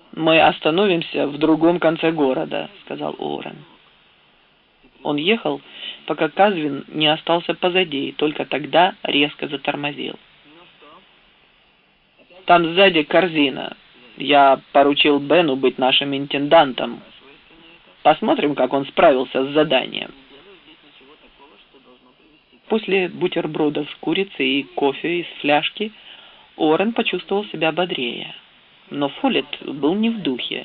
«Мы остановимся в другом конце города», — сказал Уоррен. Он ехал, пока Казвин не остался позади, и только тогда резко затормозил. «Там сзади корзина. Я поручил Бену быть нашим интендантом. Посмотрим, как он справился с заданием». После бутербродов с курицей и кофе из фляжки Уоррен почувствовал себя бодрее. Но Фоллетт был не в духе.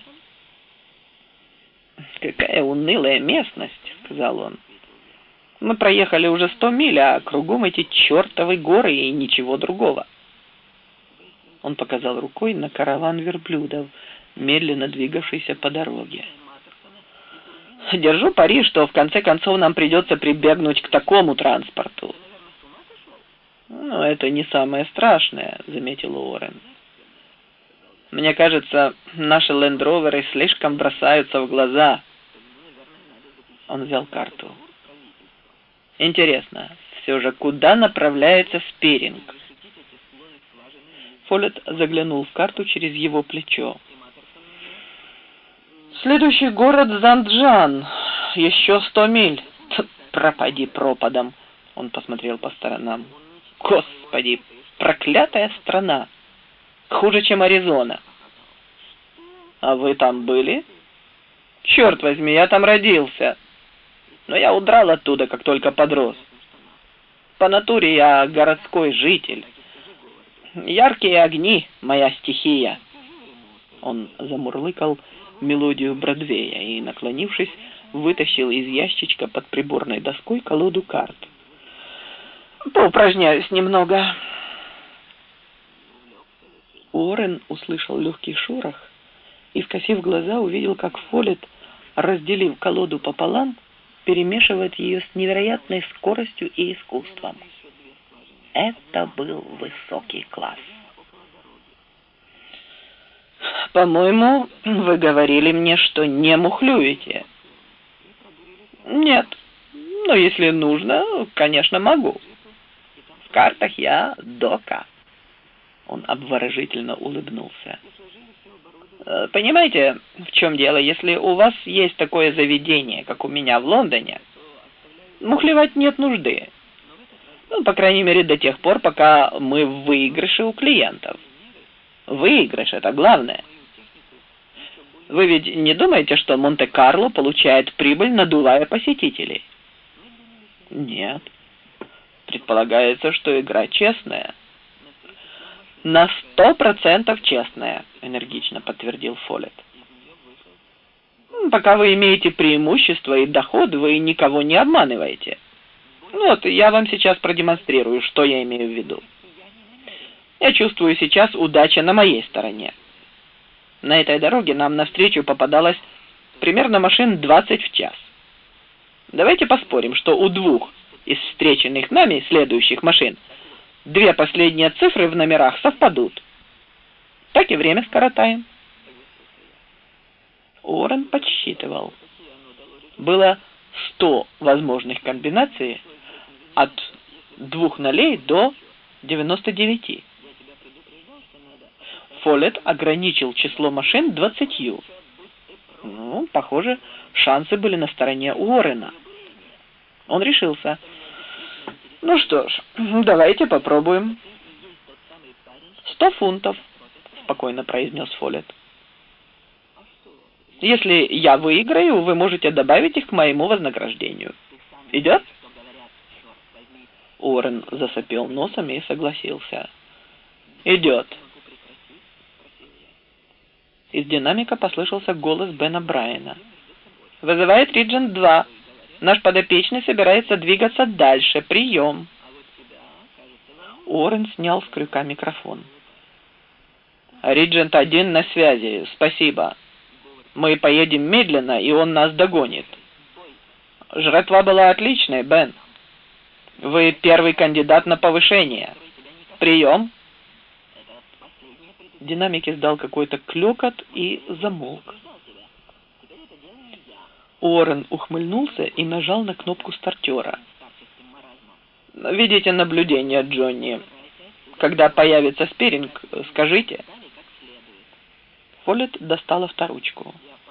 «Какая унылая местность», — сказал он. «Мы проехали уже 100 миль, а кругом эти чертовы горы и ничего другого». Он показал рукой на караван верблюдов, медленно двигавшийся по дороге. «Держу пари, что в конце концов нам придется прибегнуть к такому транспорту». «Ну, это не самое страшное», — заметил Уоррен. «Мне кажется, наши лендроверы слишком бросаются в глаза». Он взял карту. «Интересно, все же куда направляется Спиринг?» Фоллетт заглянул в карту через его плечо. «Следующий город Занджан. Еще 100 миль. Пропади пропадом». Он посмотрел по сторонам. «Господи, проклятая страна! Хуже, чем Аризона». «А вы там были?» «Черт возьми, я там родился. Но я удрал оттуда, как только подрос. По натуре я городской житель. Яркие огни — моя стихия». Он замурлыкал мелодию Бродвея и, наклонившись, вытащил из ящичка под приборной доской колоду карт. «Поупражняюсь немного». Уоррен услышал легкий шорох и, скосив глаза, увидел, как Фоллетт, разделив колоду пополам, перемешивает ее с невероятной скоростью и искусством. Это был высокий класс. «По-моему, вы говорили мне, что не мухлюете». «Нет, но если нужно, конечно, могу. В картах я дока». Он обворожительно улыбнулся. «Понимаете, в чем дело? Если у вас есть такое заведение, как у меня в Лондоне, мухлевать нет нужды. Ну, по крайней мере, до тех пор, пока мы в выигрыше у клиентов. Выигрыш — это главное. Вы ведь не думаете, что Монте-Карло получает прибыль, надувая посетителей?» «Нет. Предполагается, что игра честная». «На 100% честная», — энергично подтвердил Фоллетт. «Пока вы имеете преимущество и доход, вы никого не обманываете. Вот, я вам сейчас продемонстрирую, что я имею в виду. Я чувствую, сейчас удача на моей стороне. На этой дороге нам навстречу попадалось примерно машин 20 в час. Давайте поспорим, что у двух из встреченных нами следующих машин две последние цифры в номерах совпадут. Так и время скоротаем». Уоррен подсчитывал. Было 100 возможных комбинаций от 2 нолей до 99. Фоллетт ограничил число машин 20. Ну, похоже, шансы были на стороне Уоррена. Он решился. «Ну что ж, давайте попробуем». 100 фунтов», — спокойно произнес Фоллетт. «Если я выиграю, вы можете добавить их к моему вознаграждению. Идет?» Уоррен засопел носом и согласился. «Идет». Из динамика послышался голос Бена Брайана. «Вызывает Риджент 2. Наш подопечный собирается двигаться дальше. Прием». Уоррен снял с крюка микрофон. «Риджент 1 на связи. Спасибо. Мы поедем медленно, и он нас догонит. Жратва была отличной, Бен. Вы первый кандидат на повышение. Прием». Динамик издал какой-то клёкот и замолк. Уоррен ухмыльнулся и нажал на кнопку стартера. «Ведите наблюдение, Джонни. Когда появится Спиринг, скажите». Полет достал авторучку.